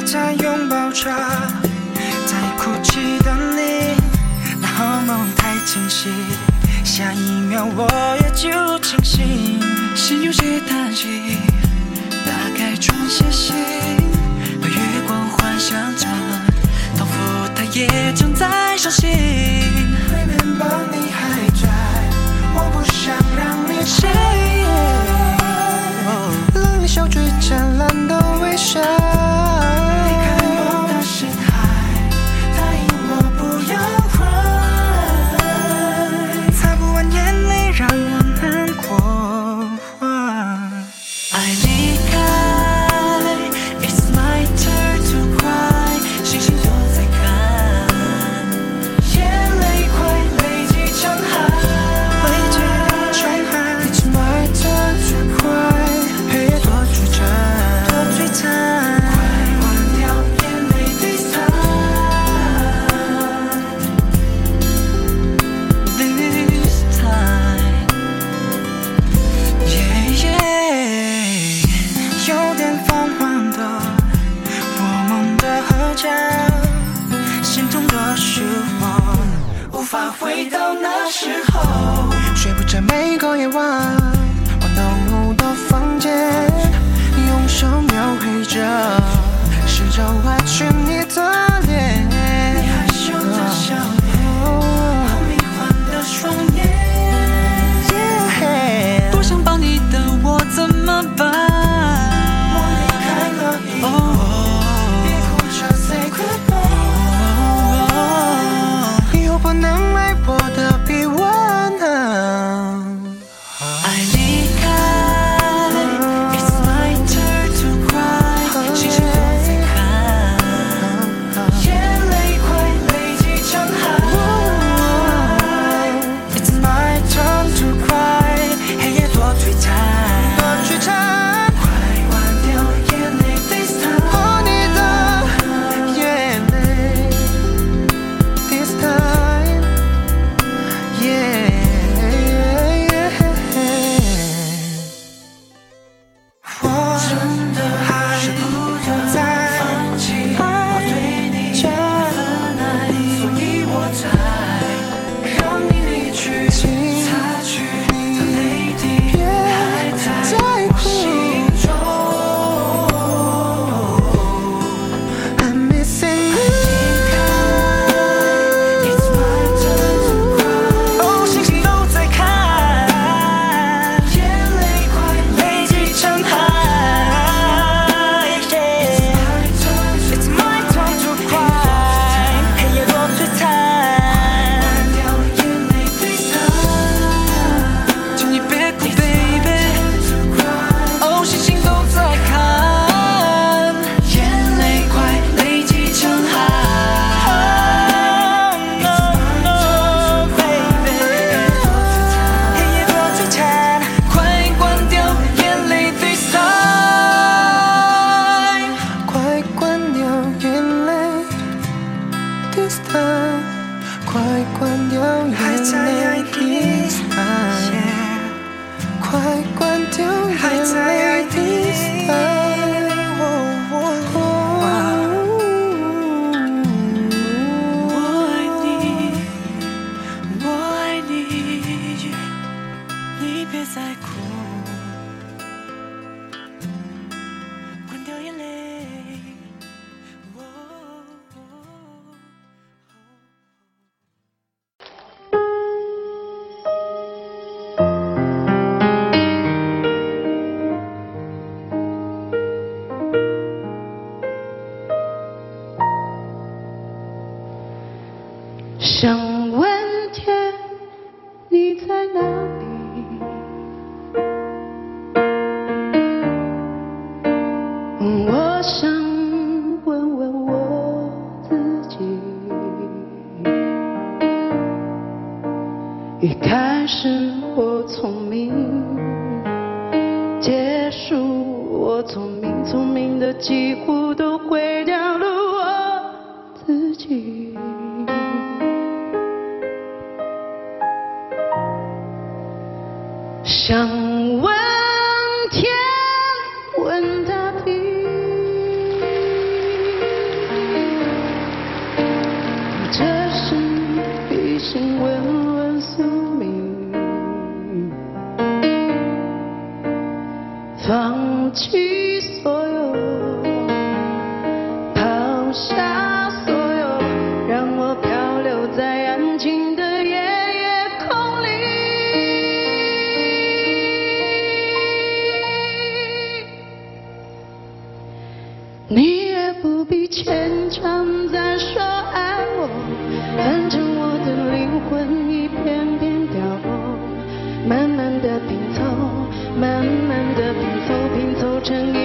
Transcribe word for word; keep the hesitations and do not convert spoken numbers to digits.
在拥抱着，在哭泣的你，那噩梦太清晰，下一秒我也就清醒，心有些叹息，打开窗写信，和月光幻想着，仿佛它也正在伤心。Remember 你还在，我不想让你睡。冷笑最灿烂的微笑。离开我的深海，答应我不要 cry， 擦不完眼泪让我难过。爱离开 ，It's my turn to cry， 星星都在看，眼泪快累积成海，累积成海。It's my turn to cry， 黑夜多璀璨，多璀璨。快关掉眼泪 this time，this time， yeah yeah， 有点泛黄的我们的合照，心痛的是我无法回到那时候，睡不着每个夜晚，我浓雾的房间，用手描绘着，试着挖取你的脸，你害羞的笑脸，好迷幻的双眼， yeah， 多想抱你的我怎么办？我离开了以后，别哭着 say goodbye， 以后不能爱我的比我难。爱离开 ，It's my turn to cry， 星星都在看，眼泪快累积成海。It's my turn to cry， 黑夜多璀璨，多璀璨。快关掉眼泪 this time， 哦，你的眼泪 this time， yeah yeah yeah。我真的还不能再放弃我对你的爱，所以我才让你离去，擦去的泪滴还在我心中。I'm missing you，It's my turn to cry， 哦，星星都在看，眼泪快累积成海。It's my turn to cry， 黑夜多璀璨，关掉眼泪 this time， 请你别哭 baby， 哦，星星都在看，眼泪快累积成海。No no baby， 黑夜多璀璨，快关掉眼泪 this time， 快关掉眼泪 this time， 快关掉眼泪 this time， 快关掉眼泪 this time， 我爱你，我爱你，你别再哭，关掉眼泪。 想问天，你在哪里？我想问问我自己。一开始我聪明，结束我聪明，聪明的几乎都毁掉了我自己。想问天，问大地， 你也不必牵肠再说爱我，反正我的灵魂一片片凋落，慢慢的拼凑，慢慢的拼凑，拼凑成一